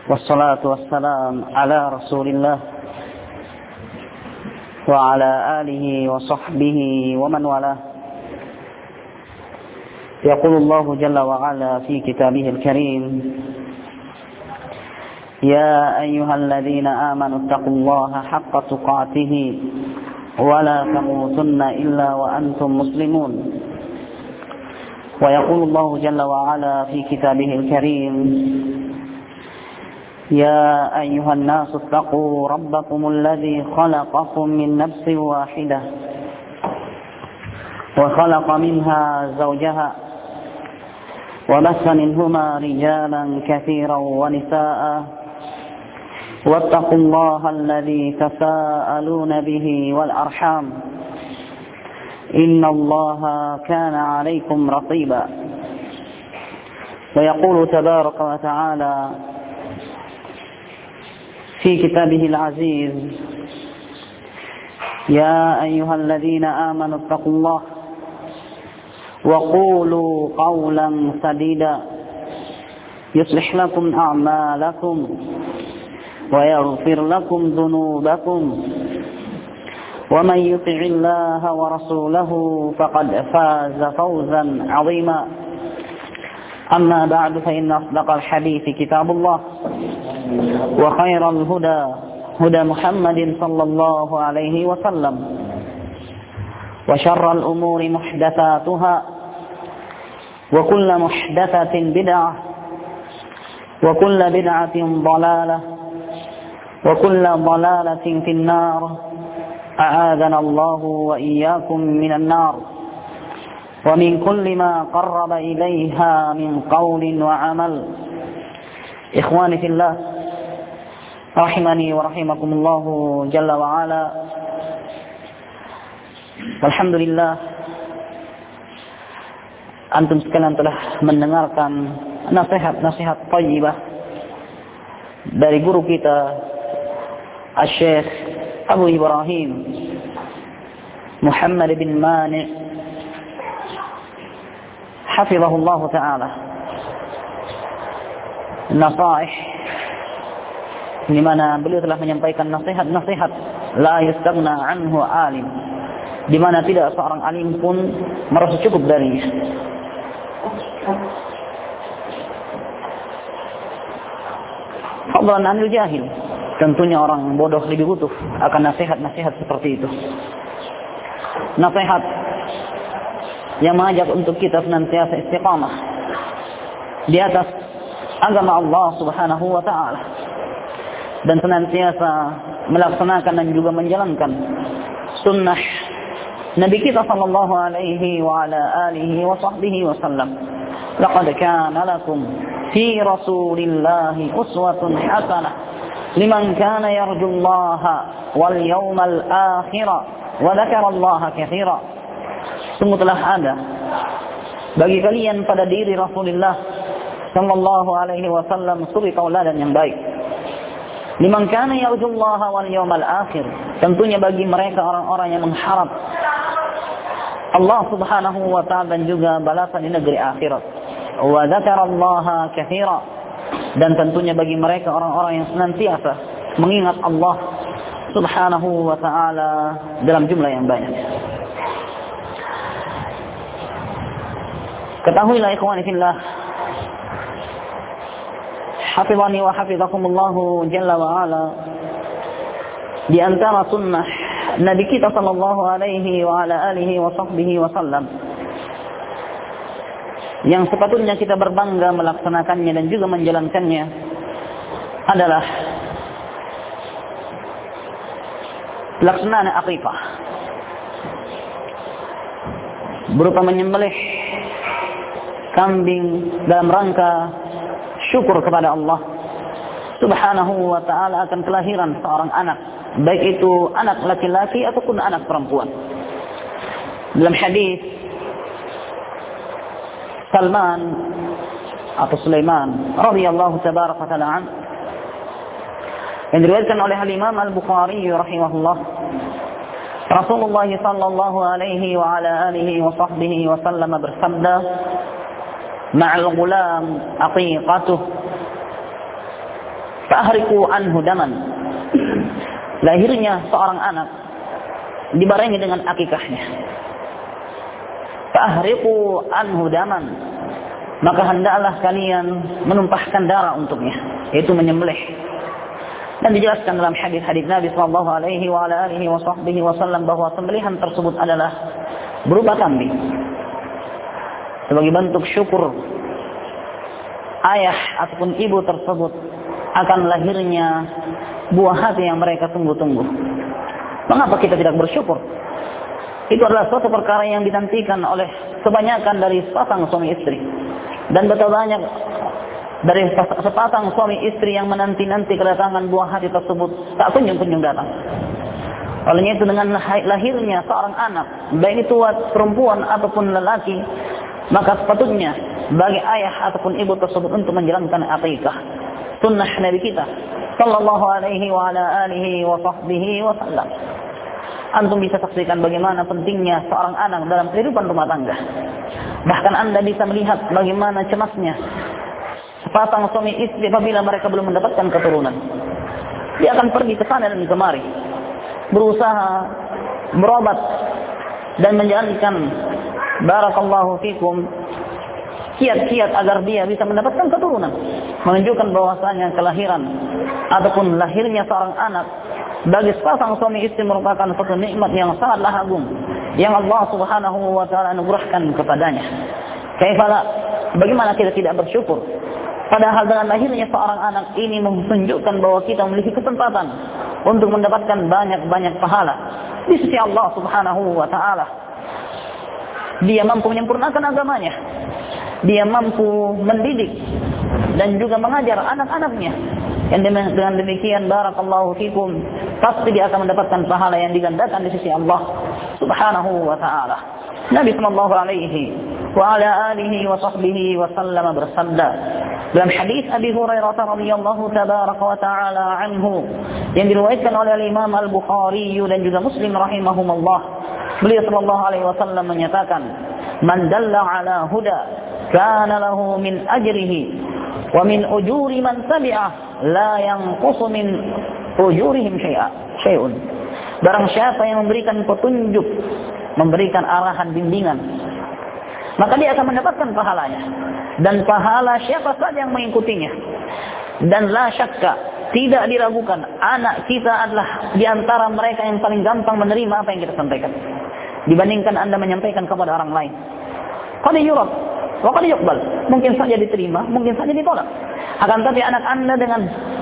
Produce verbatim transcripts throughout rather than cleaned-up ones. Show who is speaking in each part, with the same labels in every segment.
Speaker 1: والصلاة والسلام على رسول الله وعلى آله وصحبه ومن والاه. يقول الله جل وعلا في كتابه الكريم: يا أيها الذين آمنوا اتقوا الله حق تقاته ولا تموتن إلا وأنتم مسلمون. ويقول الله جل وعلا في كتابه الكريم: يا أيها الناس اتقوا ربكم الذي خلقكم من نفس واحدة وخلق منها زوجها وبث منهما رجالا كثيرا ونساء واتقوا الله الذي تساءلون به والأرحام إن الله كان عليكم رقيبا. ويقول تبارك وتعالى في كتابه العزيز: يا أيها الذين آمنوا اتقوا الله وقولوا قولا سديدا يصلح لكم أعمالكم ويغفر لكم ذنوبكم ومن يطع الله ورسوله فقد فاز فوزا عظيما. أما بعد فإن أصدق الحديث كتاب الله وخير الهدى هدى محمد صلى الله عليه وسلم وشر الأمور محدثاتها وكل محدثة بدعة وكل بدعة ضلالة وكل ضلالة في النار. أعاذنا الله وإياكم من النار ومن كل ما قرب إليها من قول وعمل. إخواني في الله rahimani wa rahimakumullahu jalla wa ala. Alhamdulillah, antum sekalian telah mendengarkan nasihat-nasihat thayyibah dari guru kita Asy-Syaikh Abu Ibrahim Muhammad bin Mani' hafizahullah ta'ala. Nasaih di mana beliau telah menyampaikan nasihat-nasihat la yastaghna anhu alim, di mana tidak seorang alim pun merasa cukup darinya. Fadlan anil jahil, tentunya orang bodoh lebih butuh akan nasihat-nasihat seperti itu. Nasihat yang mengajak untuk kita senantiasa istiqamah di atas agama Allah Subhanahu wa taala dan senantiasa melaksanakan dan juga menjalankan sunnah Nabi kita sallallahu alaihi wa ala alihi wa sahbihi wasallam. Laqad kana lakum fi Rasulillahi uswatun hasanah liman kana yarjullaha wal yawmal akhir wa dzakara Allaha katsira. Sungguh telah ada bagi kalian pada diri Rasulullah sallallahu alaihi wasallam suri tauladan yang baik. Liman kana yarjullaha wal yawmal akhir, tentunya bagi mereka orang-orang yang mengharap Allah Subhanahu wa ta'ala dan juga balasan di negeri akhirat. Wa dzakarallaha katsira, dan tentunya bagi mereka orang-orang yang senantiasa mengingat Allah Subhanahu wa ta'ala dalam jumlah yang banyak. Ketahuilah ikhwani fillah, hafizani wa hafizakumullahu jalla wa ala, di antara sunnah Nabi kita sallallahu alaihi wa ala alihi wa sahbihi wasallam yang sepatutnya kita berbangga melaksanakannya dan juga menjalankannya adalah pelaksanaan aqifah, berupa menyembelih kambing dalam rangka syukur kepada Allah Subhanahu wa ta'ala akan kelahiran seorang anak, baik itu anak laki-laki ataupun anak perempuan. Dalam hadis Salman atau Sulaiman radhiyallahu tabaraka ta'ala an, yang diriwayatkan oleh Al-Imam Al-Bukhari rahimahullah, Rasulullah sallallahu alaihi wa ala alihi wa sahbihi wa sallam bersabda: ma'al ghulam aqiqatuh Fa'ahriku anhu daman. Lahirnya seorang anak dibarengi dengan akikahnya. Fa'ahriku anhu daman. Maka hendaklah kalian menumpahkan darah untuknya, yaitu menyembelih. Dan dijelaskan dalam hadis-hadis Nabi sallallahu alaihi wa ala alihi wa sahbihi wasallam bahwa sembelihan tersebut adalah berupa kambing. Sebagai bentuk syukur ayah ataupun ibu tersebut akan lahirnya buah hati yang mereka tunggu-tunggu. Mengapa kita tidak bersyukur? Itu adalah suatu perkara yang dinantikan oleh kebanyakan dari sepasang suami istri. Dan betapa banyak dari sepasang suami istri yang menanti-nanti kedatangan buah hati tersebut tak kunjung-kunjung datang. Olehnya itu dengan lahirnya seorang anak, baik itu perempuan ataupun lelaki, maka sepatutnya bagi ayah ataupun ibu tersebut untuk menjalankan akikah, sunnah Nabi kita sallallahu alaihi wa ala alihi wa sahbihi wasallam. Antum bisa saksikan bagaimana pentingnya seorang anak dalam kehidupan rumah tangga. Bahkan Anda bisa melihat bagaimana cemasnya sepasang suami istri apabila mereka belum mendapatkan keturunan. Dia akan pergi ke sana dan kemari, berusaha berobat dan menjalankan barakallahu fikum kiat-kiat agar dia bisa mendapatkan keturunan, menunjukkan bahwasanya kelahiran ataupun lahirnya seorang anak bagi sepasang suami istri merupakan suatu nikmat yang sangatlah agung yang Allah Subhanahu wa taala anugerahkan kepadanya. Kaifala, bagaimana kita tidak bersyukur? Padahal dengan lahirnya seorang anak ini menunjukkan bahwa kita memiliki kesempatan untuk mendapatkan banyak-banyak pahala di sisi Allah Subhanahu wa taala. Dia mampu menyempurnakan agamanya. Dia mampu mendidik dan juga mengajar anak-anaknya. Yang dengan demikian barakallahu fikum, pasti dia akan mendapatkan pahala yang digandakan di sisi Allah Subhanahu wa taala. Nabi sallallahu alaihi wa ala alihi wa sahbihi wasallam bersabda dalam hadis Abi Hurairah radhiyallahu tabaraka wa taala anhu yang diriwayatkan oleh Imam Al-Bukhari dan juga Muslim rahimahumullah, beliau sallallahu alaihi wasallam menyatakan, "Man dalla ala huda kana lahu min ajrihi wa min ujuri man tabi'ah la yanqusu min ujurihim syai'a syai'un." Barang siapa yang memberikan petunjuk, memberikan arahan bimbingan, maka dia akan mendapatkan pahalanya dan pahala siapa saja yang mengikutinya. Dan la syakka, tidak diragukan, anak kita adalah di antara mereka yang paling gampang menerima apa yang kita sampaikan dibandingkan Anda menyampaikan kepada orang lain. Qad yurad wa qad yuqbal, mungkin saja diterima, mungkin saja ditolak. Akan tapi anak Anda dengan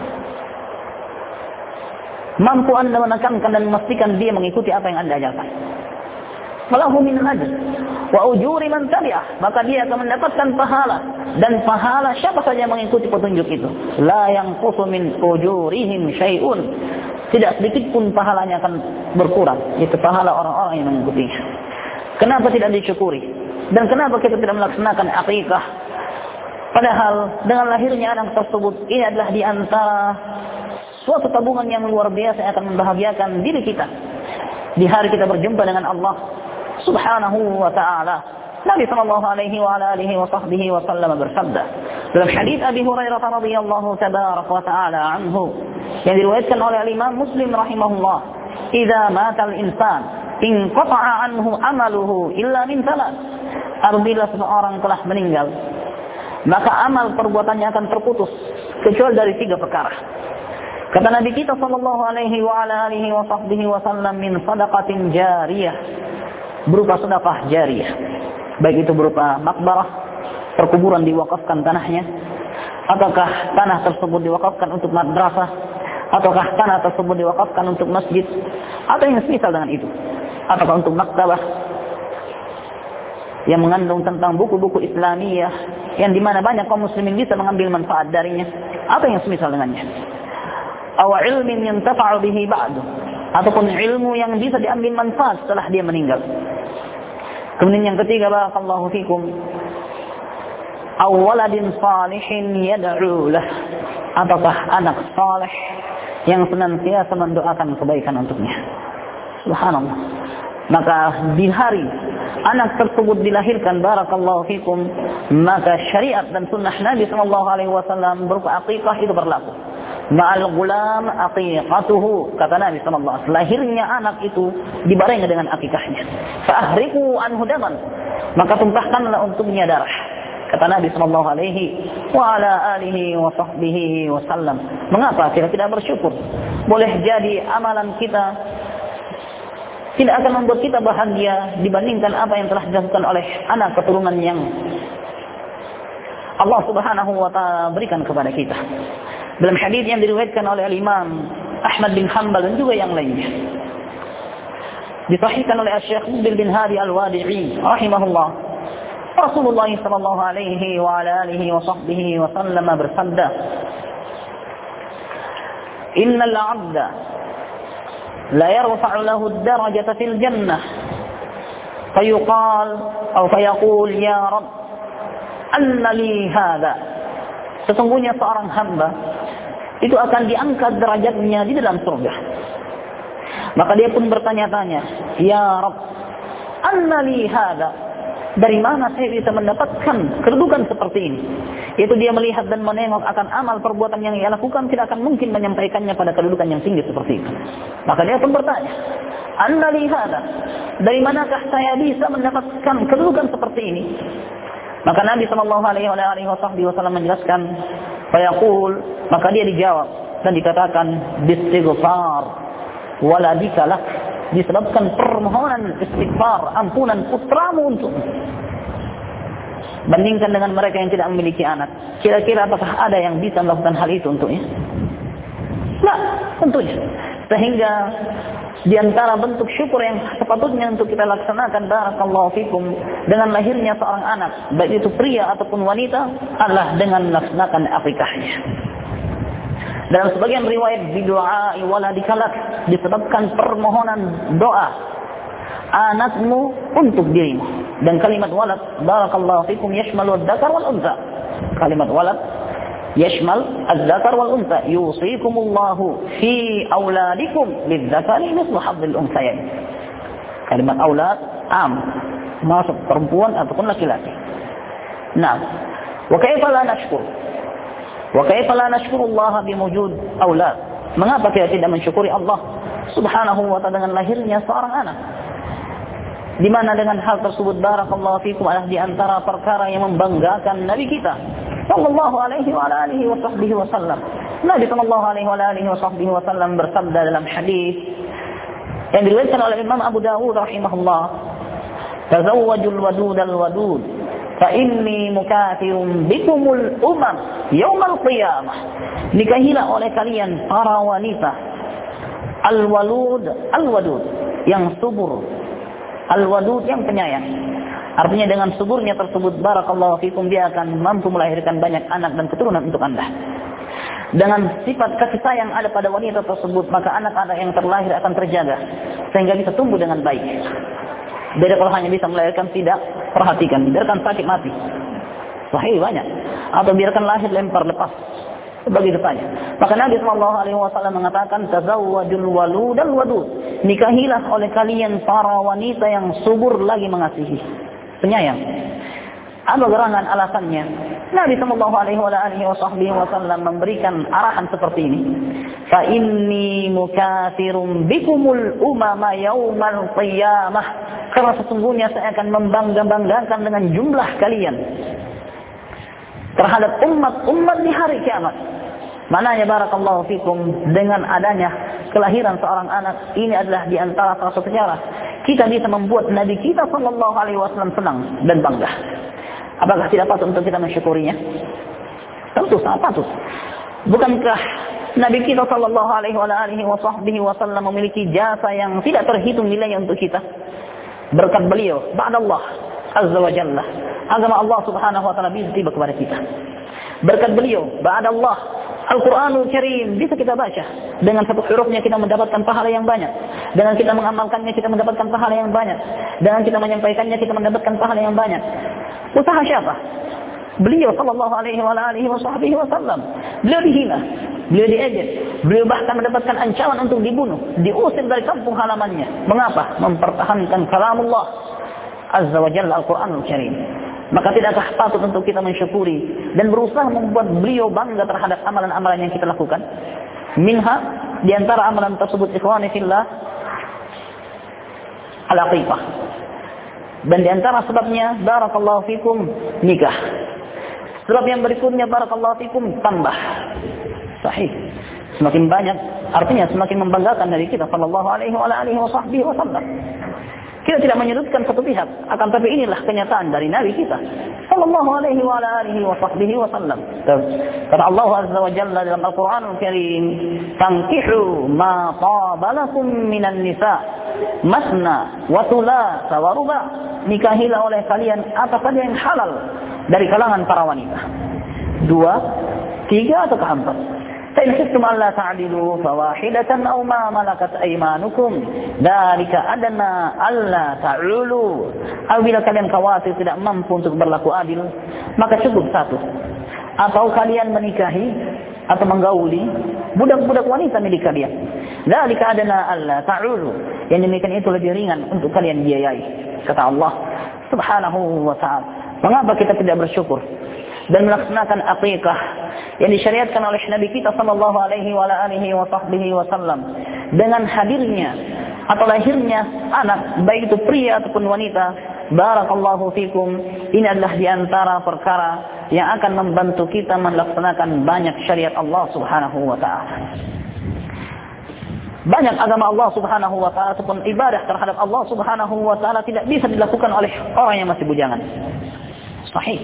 Speaker 1: mampu Anda menekankan dan memastikan dia mengikuti apa yang Anda ajarkan, falahu min ajr wa ujuri man tabi'ah, maka dia akan mendapatkan pahala dan pahala siapa saja yang mengikuti petunjuk itu. La yanqusu min ujurihim syai'un, tidak sedikit pun pahalanya akan berkurang, itu pahala orang-orang yang mengikutinya. Kenapa tidak disyukuri? Dan kenapa kita tidak melaksanakan akikah? Padahal dengan lahirnya anak tersebut, ini adalah di antara suatu tabungan yang luar biasa yang akan membahagiakan diri kita di hari kita berjumpa dengan Allah Subhanahu wa ta'ala. Nabi sallallahu alaihi wa ala alihi wa sahbihi wa sallam bersabda dalam hadis Abi Hurairah radhiyallahu tabaraka wa ta'ala anhu yang diriwayatkan oleh Imam Muslim rahimahullah, "Idza mata al-insan inqata'a anhu amaluhu illa min thalath." Apabila seseorang telah meninggal, maka amal perbuatannya akan terputus kecuali dari tiga perkara. Kata Nabi kita sallallahu alaihi wa ala alihi wa sahbihi wa sallam, min sadaqatin jariyah, berupa sedekah jariyah, baik itu berupa makbarah, perkuburan diwakafkan tanahnya, ataukah tanah tersebut diwakafkan untuk madrasah, ataukah tanah tersebut diwakafkan untuk masjid, atau yang semisal dengan itu, ataukah untuk maktabah yang mengandung tentang buku-buku Islamiyah yang dimana banyak kaum muslimin bisa mengambil manfaat darinya, atau yang semisal dengannya. Aw ilmin yantafa'u bihi ba'du, ataupun ilmu yang bisa diambil manfaat setelah dia meninggal. Kemudian yang ketiga, barakallahu fikum, aw waladin salihin yad'u lah, ataukah anak saleh yang senantiasa mendoakan kebaikan untuknya. Subhanallah. Maka di hari anak tersebut dilahirkan, barakallahu fikum, maka syariat dan sunnah Nabi sallallahu alaihi wasallam berupa akikah itu berlaku. Ma'al gulam aqiqatuhu, kata Nabi sallallahu alaihi wasallam, lahirnya anak itu dibarengi dengan akikahnya. Fa'ahriqu anhu daman, maka tumpahkanlah untuknya darah. Kata Nabi sallallahu alaihi wa ala alihi wa sahbihi wasallam. Mengapa kita tidak bersyukur? Boleh jadi amalan kita tidak akan membuat kita bahagia dibandingkan apa yang telah dilakukan oleh anak keturunan yang Allah Subhanahu wa taala berikan kepada kita. Dalam hadis yang diriwayatkan oleh Imam Ahmad bin Hanbal dan juga yang lainnya, disahihkan oleh Syekh Mubil bin Hadi Al-Wadi'i rahimahullah, Rasulullah sallallahu alaihi wa ala alihi wa sahbihi wa sallam bersabda, "Innal 'abda la yarfa'u lahu ad-darajata fil jannah fayuqal atau fayaqul ya Rabb anna li hadha." Sesungguhnya seorang hamba itu akan diangkat derajatnya di dalam surga. Maka dia pun bertanya-tanya, "Ya Rabb, anna li hadha?" Dari mana saya bisa mendapatkan kedudukan seperti ini? Yaitu dia melihat dan menengok akan amal perbuatan yang ia lakukan, tidak akan mungkin menyampaikannya pada kedudukan yang tinggi seperti itu. Maka dia pun bertanya, "Anna li hadha?" Dari manakah saya bisa mendapatkan kedudukan seperti ini? Maka Nabi sallallahu alaihi wasallam menjelaskan, fayaqul, maka dia dijawab dan dikatakan, bistighfar waladika lak, disebabkan permohonan istighfar, ampunan putramu untuk. Bandingkan dengan mereka yang tidak memiliki anak, kira-kira apakah ada yang bisa melakukan hal itu untuknya? Nah, tentunya. Sehingga di antara bentuk syukur yang sepatutnya untuk kita laksanakan, barakallahu fikum, dengan lahirnya seorang anak, baik itu pria ataupun wanita, adalah dengan melaksanakan akikahnya. Dalam sebagian riwayat, bidu'ai waladikalak, disebabkan permohonan doa anakmu untuk dirimu. Dan kalimat walad, barakallahu fikum, yashmalu ad-dzakar wal untha. Kalimat walad yashmal az-zakar wal untha, yusikumullahu fi auladikum lidzakari mithlu hadhil unthayain. Kalimat aulad am, masuk perempuan ataupun laki-laki. Nah, wa kaifa la nashkur? Wa kaifa la nashkurullaha biwujud aulad? Mengapa kita tidak mensyukuri Allah Subhanahu wa ta'ala dengan lahirnya seorang anak? Di mana dengan hal tersebut, barakallahu fikum, adalah di antara perkara yang membanggakan Nabi kita sallallahu alaihi wa alihi wa sahbihi wa sallam. Nabi sallallahu alaihi wa alihi wa sahbihi wa sallam bersabda dalam hadis yang diriwayatkan oleh Imam Abu Dawud rahimahullah, "Tazawwajul wadudal wadud fa inni mukathirun bikumul umam yaumal qiyamah." Nikahilah oleh kalian para wanita al-walud, al-wadud, yang subur, al-wadud, yang penyayang. Artinya dengan suburnya tersebut, barakallahu fikum, dia akan mampu melahirkan banyak anak dan keturunan untuk Anda. Dengan sifat kasih sayang ada pada wanita tersebut, maka anak-anak yang terlahir akan terjaga sehingga bisa tumbuh dengan baik. Beda kalau hanya bisa melahirkan tidak perhatikan, biarkan sakit mati. Sahih banyak. Atau biarkan lahir lempar lepas. Begitu saja. Maka Nabi sallallahu alaihi wasallam mengatakan, "Tazawwajul walud al wadud." Nikahilah oleh kalian para wanita yang subur lagi mengasihi, penyayang. Apa gerangan alasannya? Nabi sallallahu alaihi wasallam memberikan arahan seperti ini. Fa inni mukatsirun bikumul umama yaumal qiyamah. Karena sesungguhnya saya akan membangga-banggakan dengan jumlah kalian terhadap umat-umat di hari kiamat. Mananya, barakallahu fikum, dengan adanya kelahiran seorang anak ini adalah di antara salah satu cara kita bisa membuat Nabi kita sallallahu alaihi wasallam senang dan bangga. Apakah tidak patut untuk kita mensyukurinya? Tentu sangat patut. Bukankah Nabi kita sallallahu alaihi wasallam memiliki jasa yang tidak terhitung nilainya untuk kita? Berkat beliau, ba'dallah azza wa jalla, agama Allah subhanahu wa ta'ala bisa tiba kepada kita. Berkat beliau, ba'dallah, Al-Quranul Karim bisa kita baca. Dengan satu hurufnya kita mendapatkan pahala yang banyak. Dengan kita mengamalkannya kita mendapatkan pahala yang banyak. Dengan kita menyampaikannya kita mendapatkan pahala yang banyak. Usaha siapa? Beliau sallallahu alaihi wasallam. Beliau dihina, beliau diejek, beliau bahkan mendapatkan ancaman untuk dibunuh, diusir dari kampung halamannya. Mengapa? Mempertahankan kalamullah azza wa jalla, Al-Quranul Karim. Maka tidakkah patut untuk kita mensyukuri dan berusaha membuat beliau bangga terhadap amalan-amalan yang kita lakukan? Minha, di antara amalan tersebut ikhwani fillah, al-aqiqah. Dan di antara sebabnya barakallahu fikum nikah. Sebab yang berikutnya barakallahu fikum tambah. Sahih. Semakin banyak artinya semakin membanggakan dari kita sallallahu alaihi wa alihi wasallam. Kita tidak menyudutkan satu pihak, akan tapi inilah kenyataan dari Nabi kita sallallahu alaihi wa alihi wasallam. Kata Allah azza wa jalla dalam Al-Qur'anul Karim, "Tankihu ma tabalakum minan nisa, masna wa thulatha wa ruba." Nikahilah oleh kalian apa saja yang halal dari kalangan para wanita. Dua, tiga atau keempat. Fa in khiftum alla ta'dilu fawahidatan aw ma malakat aymanukum dzalika adna alla ta'ulu. Apabila kalian khawatir tidak mampu untuk berlaku adil, maka cukup satu. Atau kalian menikahi atau menggauli budak-budak wanita milik kalian. Dzalika adna alla ta'ulu. Yang demikian itu lebih ringan untuk kalian biayai. Kata Allah Subhanahu wa ta'ala. Mengapa kita tidak bersyukur dan melaksanakan aqiqah yang disyariatkan oleh Nabi kita sallallahu alaihi wa alihi wasallam dengan hadirnya atau lahirnya anak, baik itu pria ataupun wanita. Barakallahu fikum. Ini adalah di antara perkara yang akan membantu kita melaksanakan banyak syariat Allah Subhanahu wa ta'ala. Banyak agama Allah Subhanahu wa ta'ala ataupun ibadah terhadap Allah Subhanahu wa ta'ala tidak bisa dilakukan oleh orang yang masih bujangan. Sahih.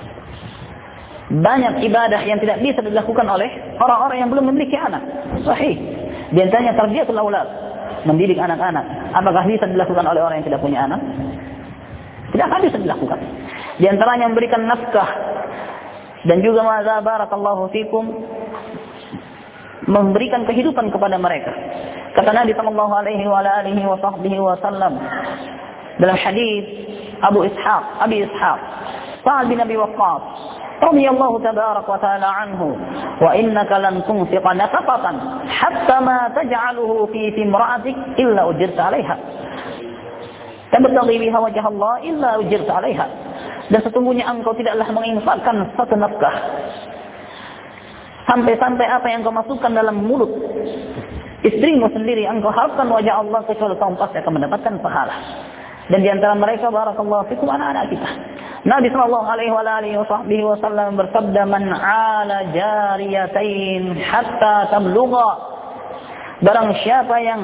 Speaker 1: Banyak ibadah yang tidak bisa dilakukan oleh orang-orang yang belum memiliki anak. Sahih. Di antaranya tarbiyatul aulad, mendidik anak-anak. Apakah bisa dilakukan oleh orang yang tidak punya anak? Tidak akan bisa dilakukan. Di antaranya memberikan nafkah dan juga madza barakallahu fikum, memberikan kehidupan kepada mereka. Kata Nabi sallallahu alaihi wa alihi wasallam dalam hadis Abu Ishaq, Abi Ishaq, Sa'ad bin Abi Waqqas radhiyallahu tabarak wa ta'ala anhu, wa innaka lan tunfiqa nafaqatan hatta ma taj'aluhu fi imra'atik illa ujirta 'alayha. Tabtaghi biha wajha Allah illa ujirta 'alayha. Dan sesungguhnya engkau tidaklah menginfakkan satu nafkah sampai-sampai apa yang kau masukkan dalam mulut istrimu sendiri engkau harapkan wajah Allah, kecuali kau pasti akan mendapatkan pahala. Dan di antara mereka barakallahu fikum anak-anak kita. Nabi sallallahu alaihi wa alihi wasallam bersabda, "Man 'ala jariyatain hatta tablugha." Barang siapa yang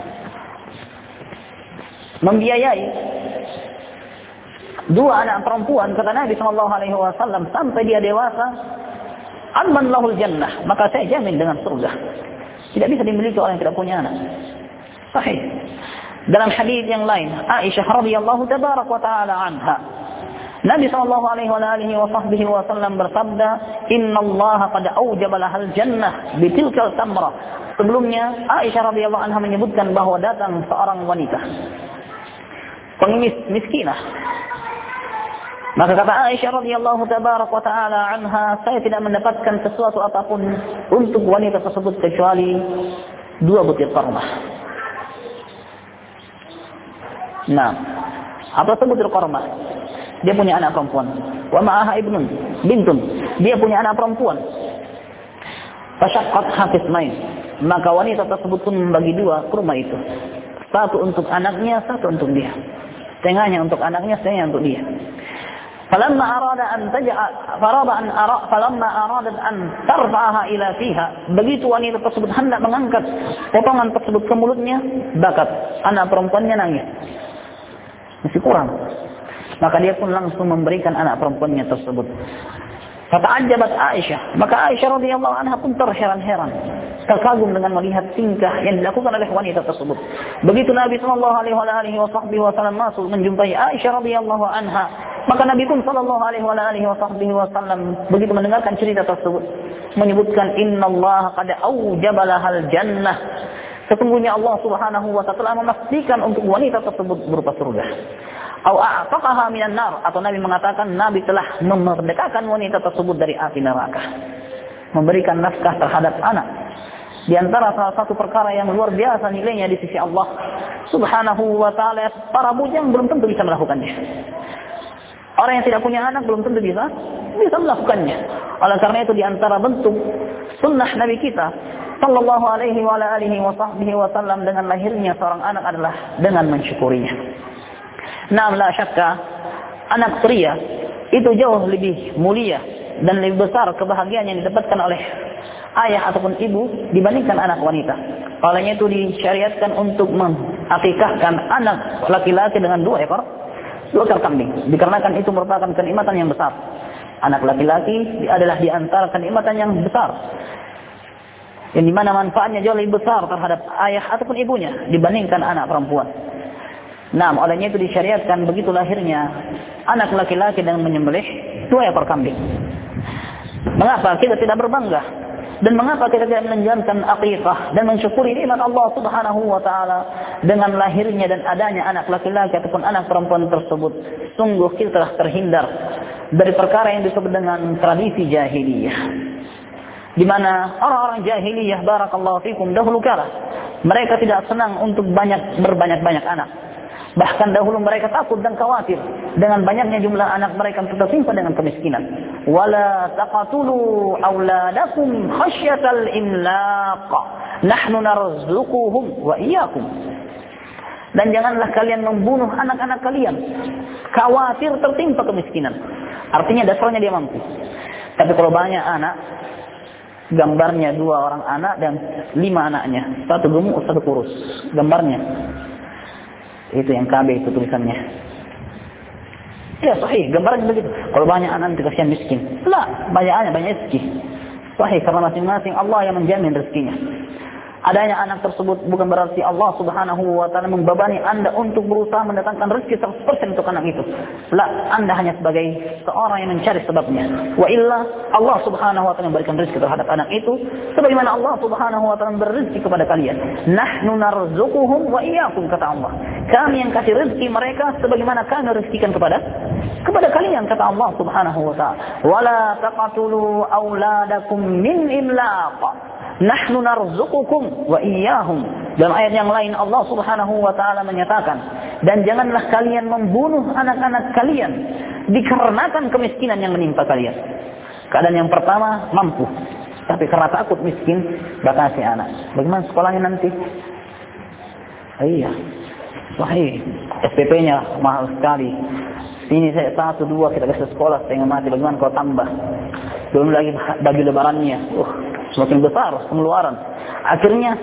Speaker 1: membiayai dua anak perempuan, kata Nabi sallallahu alaihi wasallam, sampai dia dewasa, "Amman lahul jannah," maka saya jamin dengan surga. Tidak bisa dimiliki orang yang tidak punya anak. Sahih. Dalam hadis yang lain, Aisyah radhiyallahu tabarak wa ta'ala anha, Nabi sallallahu alaihi wa alihi wasallam bersabda, "Innallaha qad aujaba lahal jannah bitilkal tamrah." Sebelumnya Aisyah radhiyallahu anha menyebutkan bahwa datang seorang wanita pengemis miskinah. Maka kata Aisyah radhiyallahu tabarak wa ta'ala anha, saya tidak mendapatkan sesuatu apapun untuk wanita tersebut kecuali dua butir kurma. Nah, apa itu butir kurma? Dia punya anak perempuan. Wa ma'aha ibnun, bintun. Dia punya anak perempuan. Fasyaqqat hafiz main. Maka wanita tersebut pun membagi dua kurma itu. Satu untuk anaknya, satu untuk dia. Setengahnya untuk anaknya, setengahnya untuk dia. Falamma arada an taj'a farada an ara falamma aradat an tarfa'aha ila fiha, begitu wanita tersebut hendak mengangkat potongan tersebut ke mulutnya, bakat anak perempuannya nangis, masih kurang. Maka dia pun langsung memberikan anak perempuannya tersebut. Fata'ajjabat Aisyah, maka Aisyah radhiyallahu anha pun terheran-heran, terkagum dengan melihat tingkah yang dilakukan oleh wanita tersebut. Begitu Nabi sallallahu alaihi wasallam masuk menjumpai Aisyah radhiyallahu anha, maka Nabi pun sallallahu alaihi wasallam begitu mendengarkan cerita tersebut menyebutkan, "Innallaha qad aujaba lahal jannah." Sesungguhnya Allah Subhanahu wa ta'ala memastikan untuk wanita tersebut berupa surga. Au a'taqaha minan nar, atau Nabi mengatakan Nabi telah memerdekakan wanita tersebut dari api neraka. Memberikan nafkah terhadap anak di antara salah satu perkara yang luar biasa nilainya di sisi Allah Subhanahu wa ta'ala. Para bujang belum tentu bisa melakukannya. Orang yang tidak punya anak belum tentu bisa bisa melakukannya. Oleh karena itu di antara bentuk sunnah Nabi kita sallallahu alaihi wa alihi wa sahbihi wasallam dengan lahirnya seorang anak adalah dengan mensyukurinya. Naam la syakka anak pria itu jauh lebih mulia dan lebih besar kebahagiaan yang didapatkan oleh ayah ataupun ibu dibandingkan anak wanita. Olehnya itu disyariatkan untuk mengakikahkan anak laki-laki dengan dua ekor dua ekor kambing. Dikarenakan itu merupakan kenikmatan yang besar. Anak laki-laki adalah di antara kenikmatan yang besar, yang dimana manfaatnya jauh lebih besar terhadap ayah ataupun ibunya dibandingkan anak perempuan. Nah, olehnya itu disyariatkan begitu lahirnya anak laki-laki dengan menyembelih dua ekor kambing. Mengapa kita tidak berbangga? Dan mengapa kita tidak menjalankan aqeedah dan mensyukuri nikmat Allah Subhanahu wa taala dengan lahirnya dan adanya anak laki-laki ataupun anak perempuan tersebut? Sungguh kita telah terhindar dari perkara yang disebut dengan tradisi jahiliyah. Di mana orang-orang jahiliyah barakallahu fikum dahulu kala mereka tidak senang untuk banyak berbanyak-banyak anak. Bahkan dahulu mereka takut dan khawatir dengan banyaknya jumlah anak mereka tertimpa dengan kemiskinan. Wala taqatulu auladakum khasyatal imlaq. Nahnu narzuquhum wa iyyakum. Dan janganlah kalian membunuh anak-anak kalian khawatir tertimpa kemiskinan. Artinya dasarnya dia mampu. Tapi kalau banyak anak, gambarnya dua orang anak dan lima anaknya, satu gemuk, satu kurus, gambarnya. Itu yang K B itu tulisannya. Ya sahih, gambarnya begitu. Kalau banyak anak nanti kasihan miskin. Lah, banyak anak banyak rezeki. Sahih, karena masing-masing Allah yang menjamin rezekinya. Adanya anak tersebut bukan berarti Allah Subhanahu wa taala membebani Anda untuk berusaha mendatangkan rezeki seratus persen untuk anak itu. La, Anda hanya sebagai seorang yang mencari sebabnya. Wa illa Allah Subhanahu wa taala memberikan rezeki terhadap anak itu sebagaimana Allah Subhanahu wa taala memberi rezeki kepada kalian. Nahnu narzuquhum wa iyyakum, kata Allah. Kami yang kasih rezeki mereka sebagaimana kami rezekikan kepada kepada kalian, kata Allah Subhanahu wa taala. Wala taqatulu auladakum min imlaq. Nahnu narzuqukum wa iyyahum. Dalam ayat yang lain Allah Subhanahu wa taala menyatakan, dan janganlah kalian membunuh anak-anak kalian dikarenakan kemiskinan yang menimpa kalian. Keadaan yang pertama mampu, tapi karena takut miskin batasi anak. Bagaimana sekolahnya nanti? Oh, iya. Sahih. S P P-nya mahal sekali. Ini saya satu dua kita kasih sekolah setengah mati. Bagaimana kalau tambah? Belum lagi bagi lebarannya. Uh, semakin besar pengeluaran. Akhirnya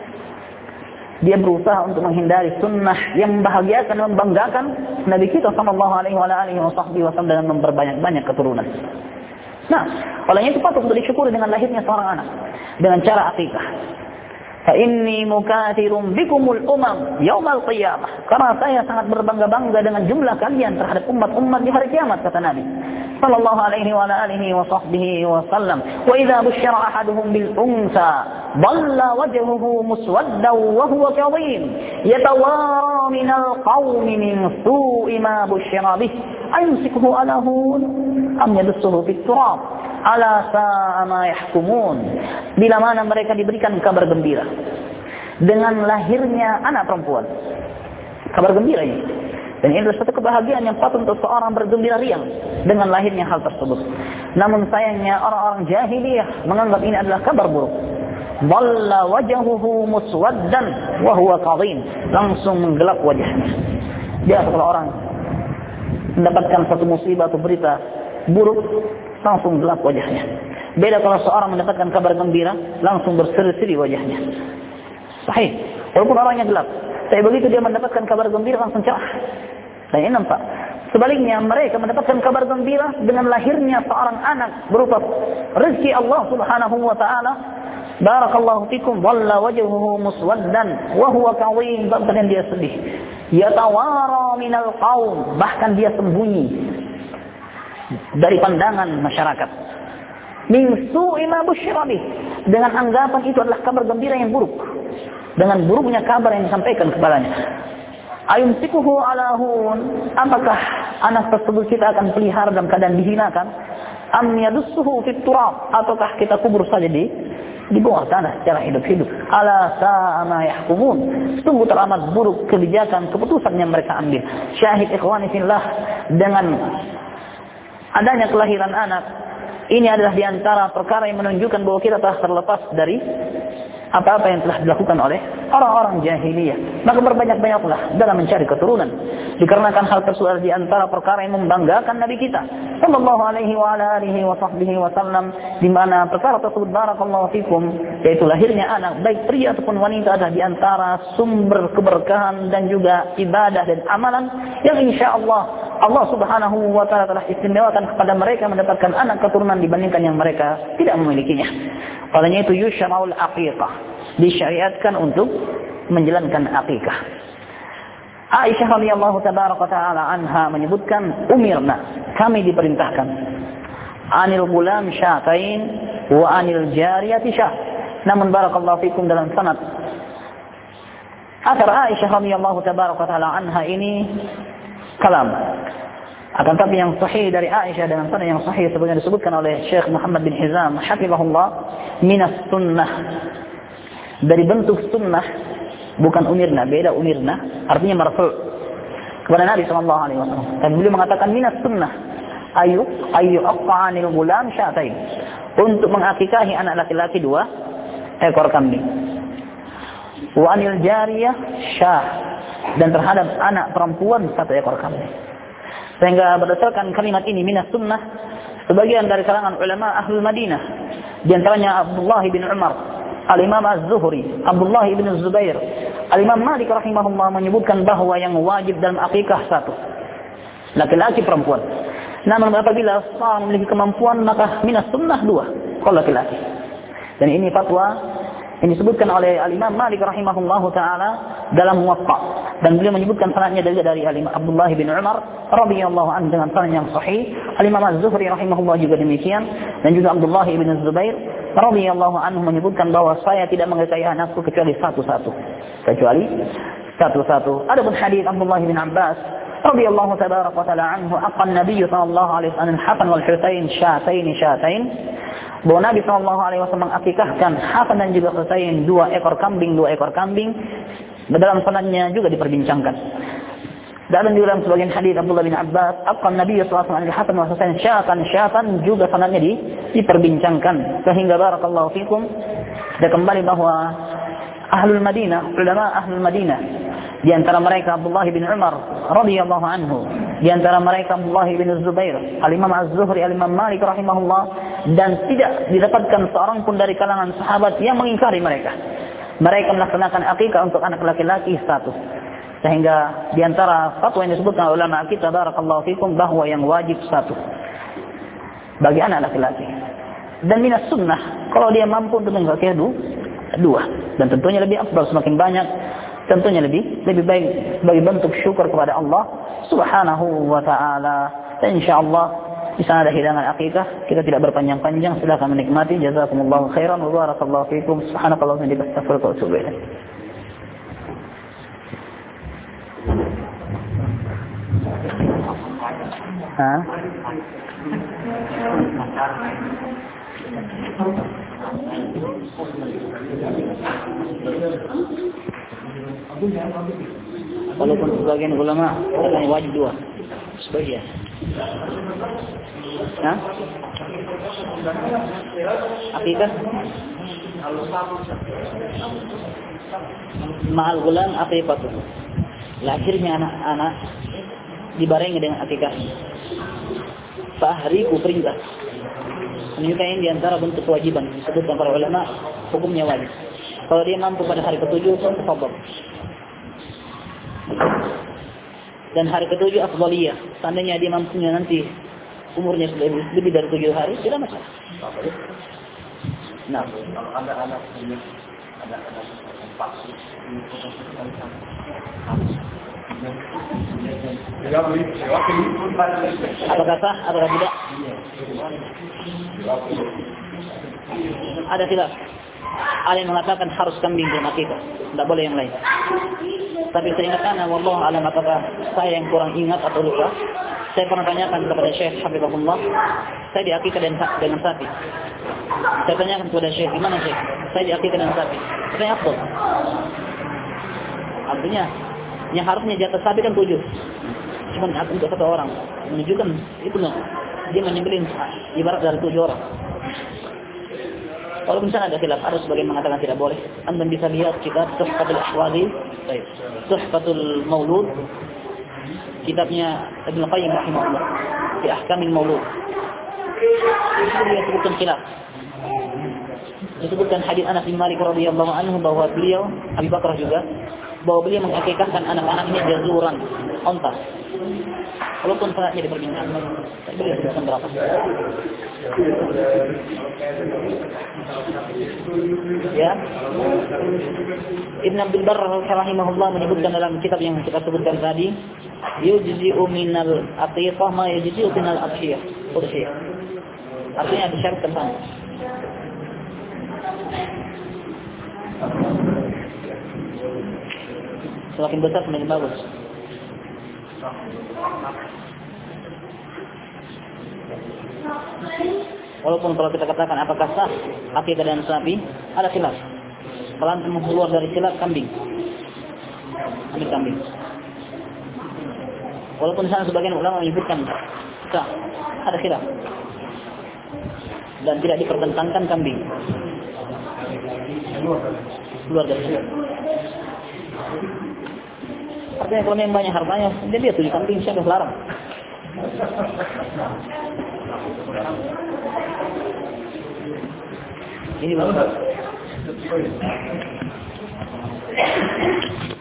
Speaker 1: dia berusaha untuk menghindari sunnah yang membahagiakan dan membanggakan Nabi kita sallallahu alaihi wasallam dengan memperbanyak-banyak keturunan. Nah, olehnya itu patut untuk disyukuri dengan lahirnya seorang anak dengan cara akikah. Fa inni mukatsirun bikumul umam yaumal qiyamah. Karena saya sangat berbangga-bangga dengan jumlah kalian terhadap umat-umat di hari kiamat, kata Nabi sallallahu alaihi wa alihi wa sahbihi wasallam. Wa idza busyira ahaduhum bil unsa dhalla wajhuhu muswaddan wa huwa kadhim yatawara min al qaumi min su'i ma busyira bih ayumsikuhu ala hun am yadussuhu fit turab ala sa'a ma yahkumun. Bila mana mereka diberikan kabar gembira dengan lahirnya anak perempuan, kabar gembira ini, dan ini adalah satu kebahagiaan yang patut untuk seorang bergembira riang dengan lahirnya hal tersebut. Namun sayangnya orang-orang jahiliyah menganggap ini adalah kabar buruk. Dhalla wajhuhu muswaddan wa huwa kadhim. Langsung menggelap wajahnya. Dia kalau orang mendapatkan satu musibah atau berita buruk, langsung gelap wajahnya. Beda kalau seorang mendapatkan kabar gembira, langsung berseri-seri wajahnya. Sahih. Walaupun orangnya gelap, tapi begitu dia mendapatkan kabar gembira langsung cerah. Dan ini nampak. Sebaliknya mereka mendapatkan kabar gembira dengan lahirnya seorang anak berupa rezeki Allah Subhanahu wa taala. Barakallahu fikum, dhalla wajhuhu muswaddan wa huwa kadhim, bahkan dia sedih. Yatawara minal qaum, bahkan dia sembunyi dari pandangan masyarakat. Min su'i ma busyira bih, dengan anggapan itu adalah kabar gembira yang buruk, dengan buruknya kabar yang disampaikan kepadanya. Ayumsikuhu ala hun, apakah anak tersebut kita akan pelihara dalam keadaan dihinakan? Am yadussuhu fit turab, ataukah kita kubur saja di di bawah tanah secara hidup-hidup? Ala sa'a ma yahkumun, sungguh teramat buruk kebijakan keputusan yang mereka ambil. Syahid ikhwani fillah, dengan adanya kelahiran anak, ini adalah diantara perkara yang menunjukkan bahwa kita telah terlepas dari apa-apa yang telah dilakukan oleh orang-orang jahiliyah. Maka berbanyak-banyaklah dalam mencari keturunan. Dikarenakan hal tersebut di antara perkara yang membanggakan Nabi kita sallallahu alaihi wa ala alihi wa sahbihi wa sallam, di mana perkara tersebut barakallahu fikum, yaitu lahirnya anak baik pria ataupun wanita adalah di antara sumber keberkahan dan juga ibadah dan amalan yang insyaallah Allah Subhanahu wa taala telah istimewakan kepada mereka mendapatkan anak keturunan dibandingkan yang mereka tidak memilikinya. Olehnya itu yusyara'ul aqiqah, disyariatkan untuk menjalankan akikah. Aisyah radhiyallahu tabaraka taala anha menyebutkan, umirna, kami diperintahkan, anil gulam syatain wa anil jariyati syah. Namun barakallahu fikum dalam sanad athar Aisyah radhiyallahu tabaraka taala anha ini kalam. Akan tapi yang sahih dari Aisyah dengan sanad yang sahih sebagaimana disebutkan oleh Syekh Muhammad bin Hizam hafizahullah, minas sunnah, dari bentuk sunnah, bukan umirna, beda umirna artinya marfu' kepada Nabi sallallahu alaihi wasallam. Dan beliau mengatakan minas sunnah ayu ayu aqanil gulam syatain, untuk mengakikahi anak laki-laki dua ekor kambing. Wa anil jariyah syah, dan terhadap anak perempuan satu ekor kambing. Sehingga berdasarkan kalimat ini minas sunnah, sebagian dari kalangan ulama Ahlul Madinah, di antaranya Abdullah bin Umar, Al-Imam Az-Zuhri, Abdullah bin Zubair, Al-Imam Malik rahimahullah menyebutkan bahwa yang wajib dalam akikah satu, laki-laki perempuan. Namun apabila seorang memiliki kemampuan maka minas sunnah dua, kalau laki-laki. Dan ini fatwa yang disebutkan oleh Al-Imam Malik rahimahullahu taala dalam Muwatta, dan beliau menyebutkan sanadnya dari dari Al-Imam Abdullah bin Umar radhiyallahu anhu dengan sanad yang sahih. Al-Imam Az-Zuhri rahimahullah juga demikian, dan juga Abdullah bin Zubair radhiyallahu anhu menyebutkan bahwa saya tidak mengasihi anakku kecuali satu-satu, kecuali satu-satu. Adapun hadis Abdullah bin Abbas radhiyallahu taala anhu, aqan Nabi sallallahu alaihi wasallam Hasan wal Husain syatain syatain, bahwa Nabi sallallahu alaihi wasallam mengakikahkan Hasan dan juga Husain dua ekor kambing, dua ekor kambing. Dalam sanadnya juga diperbincangkan. Dan di dalam sebagian hadis Abdullah bin Abbas, aqan Nabi sallallahu alaihi wasallam Hasan wa Husain syatan syatan, juga sanadnya di, diperbincangkan. Sehingga barakallahu fikum, dan kembali bahwa Ahlul Madinah, ulama Ahlul Madinah, di antara mereka Abdullah bin Umar radhiyallahu anhu, di antara mereka Abdullah bin Zubair, Al-Imam Az-Zuhri, Al-Imam Malik rahimahullah, dan tidak didapatkan seorang pun dari kalangan sahabat yang mengingkari mereka. Mereka melaksanakan akikah untuk anak laki-laki satu. Sehingga di antara fatwa yang disebutkan oleh ulama kita barakallahu fikum bahwa yang wajib satu bagi anak laki-laki. Dan minas sunnah, kalau dia mampu untuk mengakikah dua, dan tentunya lebih afdal, semakin banyak tentunya lebih lebih baik sebagai bentuk syukur kepada Allah Subhanahu wa taala. Dan insyaallah di sana ada hidangan akikah, kita tidak berpanjang-panjang, silakan menikmati. Jazakumullahu khairan wa barakallahu fikum. Subhanakallahumma wa bihamdika astaghfiruka wa atubu ilaik. Ha? Walaupun sebagian ulama katanya wajib dua, sebagian. Hah? Akikah ma'al gulam akikatu, lahirnya anak-anak dibarengi dengan akikah. Fahriku, perintah, menunjukkan ini diantara bentuk kewajiban disebutkan para ulama, hukumnya wajib. Kalau dia mampu pada hari ketujuh, tafadhol. Dan hari ketujuh afdaliyah, seandainya dia mampunya nanti umurnya sudah lebih dari tujuh hari, tidak masalah. Nah, ada anak punya ada anak empat. Apakah sah atau tidak? Ada tidak? Ada yang mengatakan harus kambing dan akikah, tidak boleh yang lain. Tapi saya ingatkan, wallahu a'lam, apakah saya yang kurang ingat atau lupa. Saya pernah tanyakan kepada Syekh Habibullah, saya diakikah dengan sapi. Saya tanyakan kepada Syekh, gimana Syekh? Saya diakikah dengan sapi. Saya afdal. Artinya, yang harusnya jatah sapi kan tujuh. Cuma untuk satu orang. Menunjukkan itu dia menyembelih ibarat dari tujuh orang. Kalau misalnya ada khilaf, ada sebagian mengatakan tidak boleh. Anda bisa lihat kitab Tuhfatul Ahwazi, Tuhfatul Maulud, kitabnya Ibnu Qayyim rahimahullah, fi Ahkamil Maulud. Itu dia sebutkan khilaf. Disebutkan hadis Anas bin Malik radhiyallahu anhu bahwa beliau, Abu Bakar juga, bahwa beliau mengakikahkan anak-anaknya jazuran, onta. Walaupun sangatnya diperbincangkan, tapi beliau sebutkan berapa. Ya, Ibn Abdul Barr rahimahullah menyebutkan dalam kitab yang kita sebutkan tadi, yujzi'u minal aqiqah ma yujzi'u minal adhiyah. Udhiyah. Artinya disyaratkan sama. Semakin besar semakin bagus. Walaupun kalau kita katakan apakah sah akikah dan sapi, ada khilaf. Kalau antum keluar dari khilaf, kambing, ambil kambing. Walaupun sana sebagian ulama menyebutkan sah, ada khilaf dan tidak dipertentangkan kambing. Keluar dari khilaf. Artinya kalau memang banyak hartanya, dia lihat tuh kambing, siapa larang? Ini bagus.